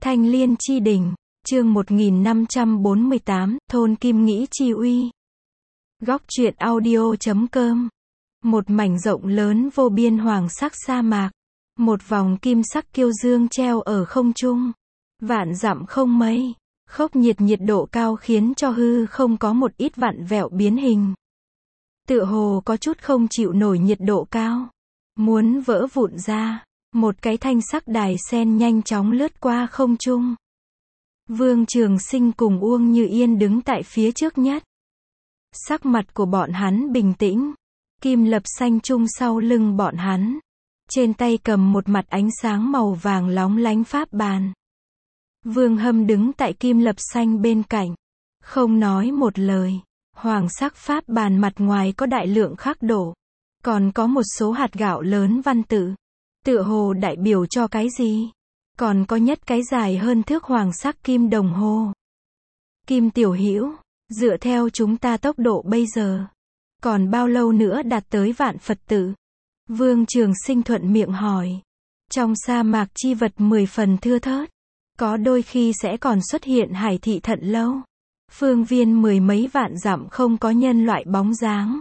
Thanh Liên chi đỉnh, chương 1548, thôn Kim Nghĩ chi uy. Góc truyện audio.com. Một mảnh rộng lớn vô biên hoàng sắc sa mạc, một vòng kim sắc kiêu dương treo ở không trung, vạn dặm không mây, khốc nhiệt độ cao khiến cho hư không có một ít vặn vẹo biến hình. Tựa hồ có chút không chịu nổi nhiệt độ cao, muốn vỡ vụn ra. Một cái thanh sắc đài sen nhanh chóng lướt qua không trung. Vương Trường Sinh cùng Uông Như Yên đứng tại phía trước nhất. Sắc mặt của bọn hắn bình tĩnh. Kim lập xanh chung sau lưng bọn hắn. Trên tay cầm một mặt ánh sáng màu vàng lóng lánh pháp bàn. Vương Hâm đứng tại kim lập xanh bên cạnh. Không nói một lời. Hoàng sắc pháp bàn mặt ngoài có đại lượng khắc đổ. Còn có một số hạt gạo lớn văn tự. Tựa hồ đại biểu cho cái gì? Còn có nhất cái dài hơn thước hoàng sắc kim đồng hồ. Kim tiểu hữu, dựa theo chúng ta tốc độ bây giờ, còn bao lâu nữa đạt tới vạn Phật tự? Vương Trường Sinh thuận miệng hỏi. Trong sa mạc chi vật 10 phần thưa thớt, có đôi khi sẽ còn xuất hiện hải thị thận lâu. Phương viên 10 mấy vạn dặm không có nhân loại bóng dáng.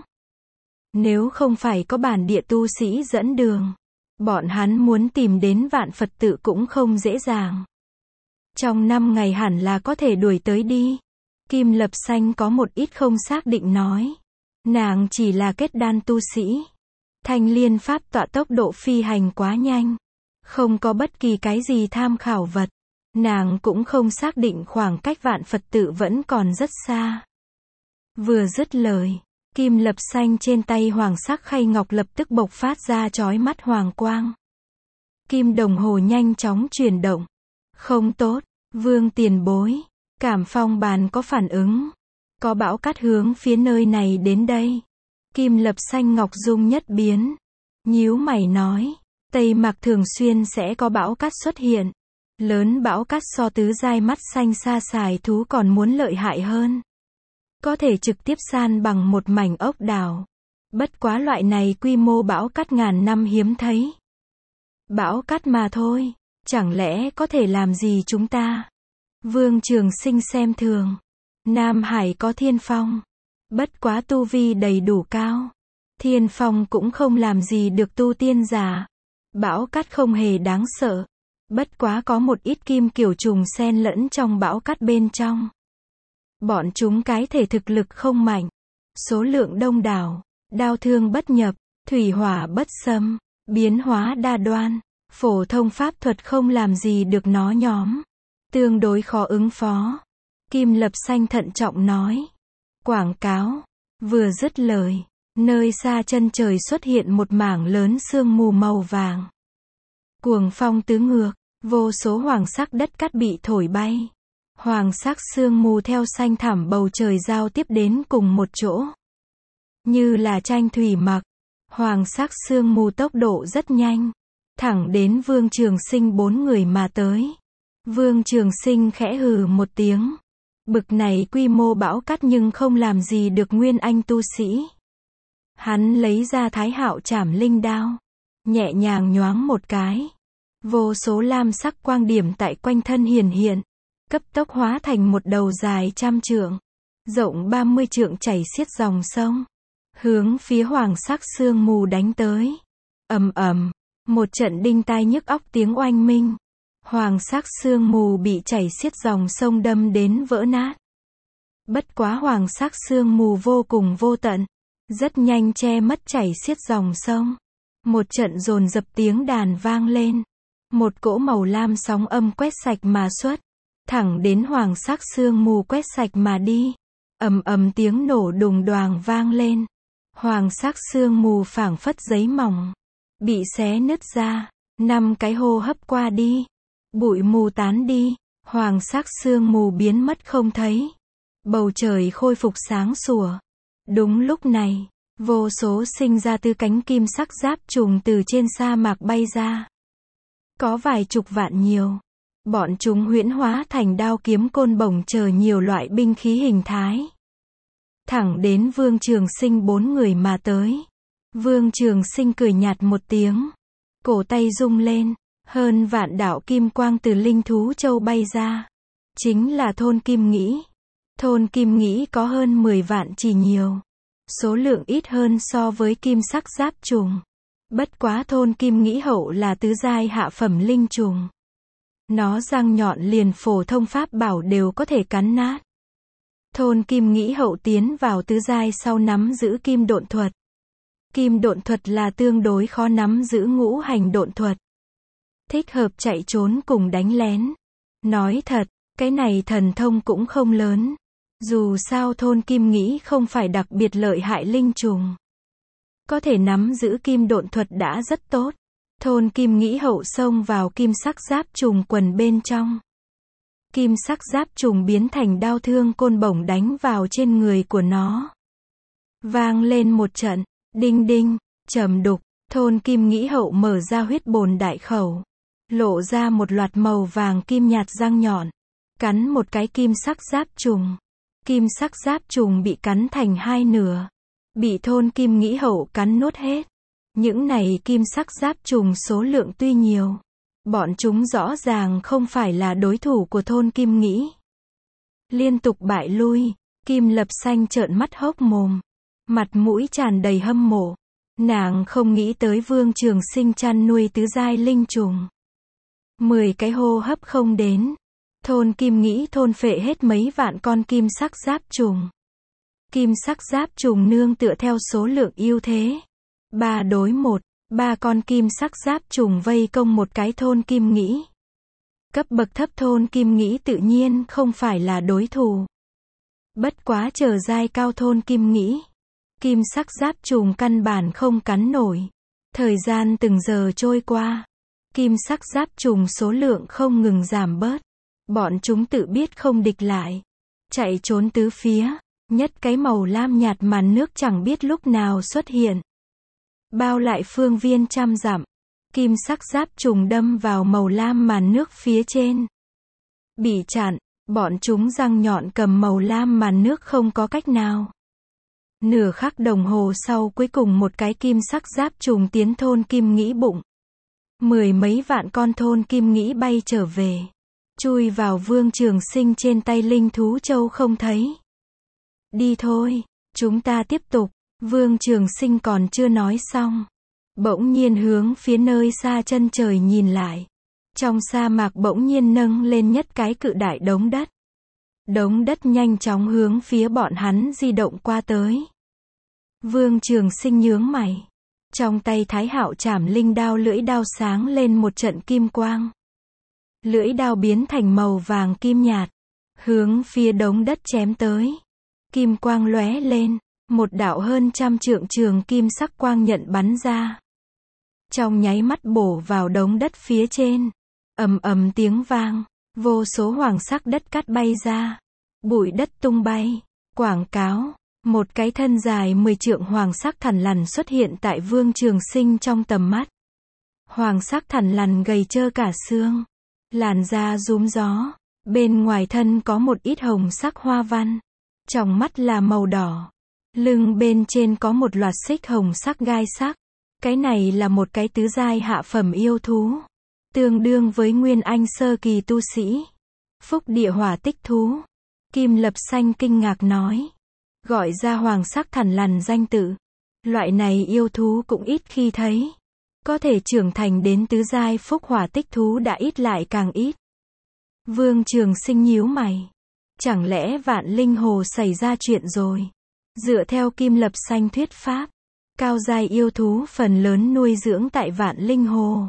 Nếu không phải có bản địa tu sĩ dẫn đường, bọn hắn muốn tìm đến vạn Phật tự cũng không dễ dàng. Trong 5 ngày hẳn là có thể đuổi tới đi. Kim lập xanh có một ít không xác định nói. Nàng chỉ là kết đan tu sĩ. Thanh Liên pháp tọa tốc độ phi hành quá nhanh. Không có bất kỳ cái gì tham khảo vật. Nàng cũng không xác định khoảng cách vạn Phật tự vẫn còn rất xa. Vừa dứt lời, kim lập xanh trên tay hoàng sắc khay ngọc lập tức bộc phát ra chói mắt hoàng quang. Kim đồng hồ nhanh chóng chuyển động. Không tốt, Vương tiền bối. Cảm phong bàn có phản ứng. Có bão cát hướng phía nơi này đến đây. Kim lập xanh ngọc dung nhất biến. Nhíu mày nói. Tây Mạc thường xuyên sẽ có bão cát xuất hiện. Lớn bão cát so tứ giai mắt xanh sa sài thú còn muốn lợi hại hơn. Có thể trực tiếp san bằng một mảnh ốc đảo. Bất quá loại này quy mô bão cát ngàn năm hiếm thấy. Bão cát mà thôi, chẳng lẽ có thể làm gì chúng ta? Vương Trường Sinh xem thường. Nam Hải có thiên phong. Bất quá tu vi đầy đủ cao. Thiên phong cũng không làm gì được tu tiên giả. Bão cát không hề đáng sợ. Bất quá có một ít kim kiểu trùng xen lẫn trong bão cát bên trong. Bọn chúng cái thể thực lực không mạnh, số lượng đông đảo, đao thương bất nhập, thủy hỏa bất xâm, biến hóa đa đoan, phổ thông pháp thuật không làm gì được nó nhóm, tương đối khó ứng phó. Kim lập xanh thận trọng nói. Quảng cáo. Vừa dứt lời, nơi xa chân trời xuất hiện một mảng lớn sương mù màu vàng. Cuồng phong tứ ngược, vô số hoàng sắc đất cát bị thổi bay. Hoàng sắc sương mù theo xanh thẳm bầu trời giao tiếp đến cùng một chỗ. Như là tranh thủy mặc. Hoàng sắc sương mù tốc độ rất nhanh. Thẳng đến Vương Trường Sinh 4 người mà tới. Vương Trường Sinh khẽ hừ một tiếng. Bực này quy mô bão cát nhưng không làm gì được nguyên anh tu sĩ. Hắn lấy ra Thái Hạo Trảm Linh đao. Nhẹ nhàng nhoáng một cái. Vô số lam sắc quang điểm tại quanh thân hiển hiện. Cấp tốc hóa thành một đầu dài 100 trượng, rộng 30 trượng chảy xiết dòng sông, hướng phía hoàng sắc sương mù đánh tới. Ầm ầm, một trận đinh tai nhức óc tiếng oanh minh. Hoàng sắc sương mù bị chảy xiết dòng sông đâm đến vỡ nát. Bất quá hoàng sắc sương mù vô cùng vô tận, rất nhanh che mất chảy xiết dòng sông. Một trận dồn dập tiếng đàn vang lên, một cỗ màu lam sóng âm quét sạch mà xuất. Thẳng đến hoàng sắc sương mù quét sạch mà đi. Ầm ầm tiếng nổ đùng đoàng vang lên. Hoàng sắc sương mù phảng phất giấy mỏng, bị xé nứt ra. 5 cái hô hấp qua đi, bụi mù tán đi, hoàng sắc sương mù biến mất không thấy. Bầu trời khôi phục sáng sủa. Đúng lúc này, vô số sinh ra từ cánh kim sắc giáp trùng từ trên sa mạc bay ra. Có vài chục vạn nhiều. Bọn chúng huyễn hóa thành đao kiếm côn bổng chờ nhiều loại binh khí hình thái. Thẳng đến Vương Trường Sinh 4 người mà tới. Vương Trường Sinh cười nhạt một tiếng. Cổ tay rung lên. Hơn vạn đạo kim quang từ linh thú châu bay ra. Chính là thôn Kim Nghĩ. Thôn Kim Nghĩ có hơn 10 vạn chỉ nhiều. Số lượng ít hơn so với kim sắc giáp trùng. Bất quá thôn Kim Nghĩ hậu là tứ giai hạ phẩm linh trùng. Nó răng nhọn liền phổ thông pháp bảo đều có thể cắn nát. Thôn Kim Nghĩ hậu tiến vào tứ giai sau nắm giữ kim độn thuật. Kim độn thuật là tương đối khó nắm giữ ngũ hành độn thuật. Thích hợp chạy trốn cùng đánh lén. Nói thật, cái này thần thông cũng không lớn. Dù sao thôn Kim Nghĩ không phải đặc biệt lợi hại linh trùng. Có thể nắm giữ kim độn thuật đã rất tốt. Thôn Kim Nghĩ hậu xông vào kim sắc giáp trùng quần bên trong. Kim sắc giáp trùng biến thành đao thương côn bổng đánh vào trên người của nó. Vang lên một trận, đinh đinh, trầm đục, thôn Kim Nghĩ hậu mở ra huyết bồn đại khẩu. Lộ ra một loạt màu vàng kim nhạt răng nhọn. Cắn một cái kim sắc giáp trùng. Kim sắc giáp trùng bị cắn thành hai nửa. Bị thôn Kim Nghĩ hậu cắn nuốt hết. Những này kim sắc giáp trùng số lượng tuy nhiều. Bọn chúng rõ ràng không phải là đối thủ của thôn Kim Nghĩ. Liên tục bại lui, Kim Lập Xanh trợn mắt hốc mồm. Mặt mũi tràn đầy hâm mộ. Nàng không nghĩ tới Vương Trường Sinh chăn nuôi tứ giai linh trùng. 10 cái hô hấp không đến. Thôn Kim Nghĩ thôn phệ hết mấy vạn con kim sắc giáp trùng. Kim sắc giáp trùng nương tựa theo số lượng ưu thế. 3 đối 1, 3 con kim sắc giáp trùng vây công một cái thôn Kim Nghĩ. Cấp bậc thấp thôn Kim Nghĩ tự nhiên không phải là đối thủ. Bất quá chờ giai cao thôn Kim Nghĩ. Kim sắc giáp trùng căn bản không cắn nổi. Thời gian từng giờ trôi qua. Kim sắc giáp trùng số lượng không ngừng giảm bớt. Bọn chúng tự biết không địch lại. Chạy trốn tứ phía. Nhất cái màu lam nhạt màn nước chẳng biết lúc nào xuất hiện. Bao lại phương viên trăm dặm. Kim sắc giáp trùng đâm vào màu lam màn nước phía trên. Bị chặn, bọn chúng răng nhọn cầm màu lam màn nước không có cách nào. Nửa khắc đồng hồ sau cuối cùng một cái kim sắc giáp trùng tiến thôn Kim Nghĩ bụng. 10 mấy vạn con thôn Kim Nghĩ bay trở về. Chui vào Vương Trường Sinh trên tay linh thú châu không thấy. Đi thôi, chúng ta tiếp tục. Vương Trường Sinh còn chưa nói xong. Bỗng nhiên hướng phía nơi xa chân trời nhìn lại. Trong sa mạc bỗng nhiên nâng lên nhất cái cự đại đống đất. Đống đất nhanh chóng hướng phía bọn hắn di động qua tới. Vương Trường Sinh nhướng mày. Trong tay Thái Hạo Trảm Linh đao lưỡi đao sáng lên một trận kim quang. Lưỡi đao biến thành màu vàng kim nhạt. Hướng phía đống đất chém tới. Kim quang lóe lên. Một đạo hơn trăm trượng trường kim sắc quang nhận bắn ra. Trong nháy mắt bổ vào đống đất phía trên. Ầm ầm tiếng vang. Vô số hoàng sắc đất cát bay ra. Bụi đất tung bay. Quảng cáo. Một cái thân dài 10 trượng hoàng sắc thằn lằn xuất hiện tại Vương Trường Sinh trong tầm mắt. Hoàng sắc thằn lằn gầy trơ cả xương. Làn da rúm gió. Bên ngoài thân có một ít hồng sắc hoa văn. Trong mắt là màu đỏ. Lưng bên trên có một loạt xích hồng sắc gai sắc. Cái này là một cái tứ giai hạ phẩm yêu thú. Tương đương với Nguyên Anh sơ kỳ tu sĩ. Phúc địa hỏa tích thú. Kim Lập Xanh kinh ngạc nói. Gọi ra hoàng sắc thằn lằn danh tự. Loại này yêu thú cũng ít khi thấy. Có thể trưởng thành đến tứ giai phúc hỏa tích thú đã ít lại càng ít. Vương Trường Sinh nhíu mày. Chẳng lẽ Vạn Linh Hồ xảy ra chuyện rồi? Dựa theo Kim Lập Xanh thuyết pháp, cao giai yêu thú phần lớn nuôi dưỡng tại Vạn Linh Hồ.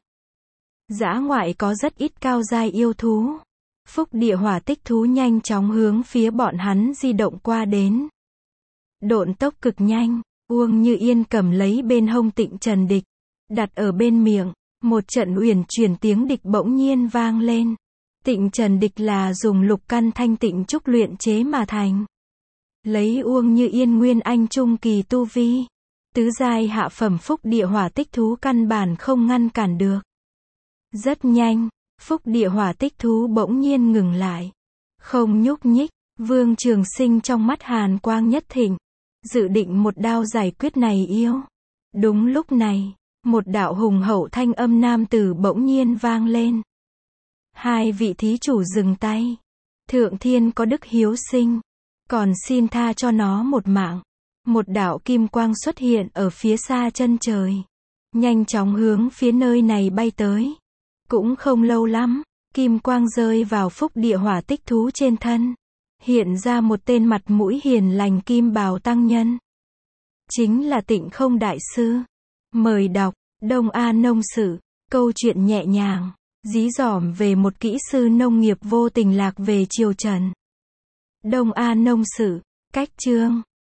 Dã ngoại có rất ít cao giai yêu thú. Phúc địa hỏa tích thú nhanh chóng hướng phía bọn hắn di động qua đến. Độn tốc cực nhanh, Uông Như Yên cầm lấy bên hông Tịnh Trần Địch, đặt ở bên miệng, một trận uyển chuyển tiếng địch bỗng nhiên vang lên. Tịnh Trần Địch là dùng lục căn thanh tịnh trúc luyện chế mà thành. Lấy Uông Như Yên Nguyên Anh trung kỳ tu vi, tứ giai hạ phẩm phúc địa hỏa tích thú căn bản không ngăn cản được. Rất nhanh, phúc địa hỏa tích thú bỗng nhiên ngừng lại, không nhúc nhích. Vương Trường Sinh trong mắt hàn quang nhất thịnh, dự định một đao giải quyết này yêu. Đúng lúc này, Một đạo hùng hậu thanh âm nam tử bỗng nhiên vang lên. Hai vị thí chủ dừng tay. Thượng thiên có đức hiếu sinh, còn xin tha cho nó một mạng. Một đạo kim quang xuất hiện ở phía xa chân trời, nhanh chóng hướng phía nơi này bay tới. Cũng không lâu lắm, kim quang rơi vào phúc địa hỏa tích thú trên thân, hiện ra một tên mặt mũi hiền lành kim bào tăng nhân. Chính là Tịnh Không đại sư. Mời đọc Đông A Nông Sử, câu chuyện nhẹ nhàng, dí dỏm về một kỹ sư nông nghiệp vô tình lạc về triều Trần. Đông A Nông Sử, cách chương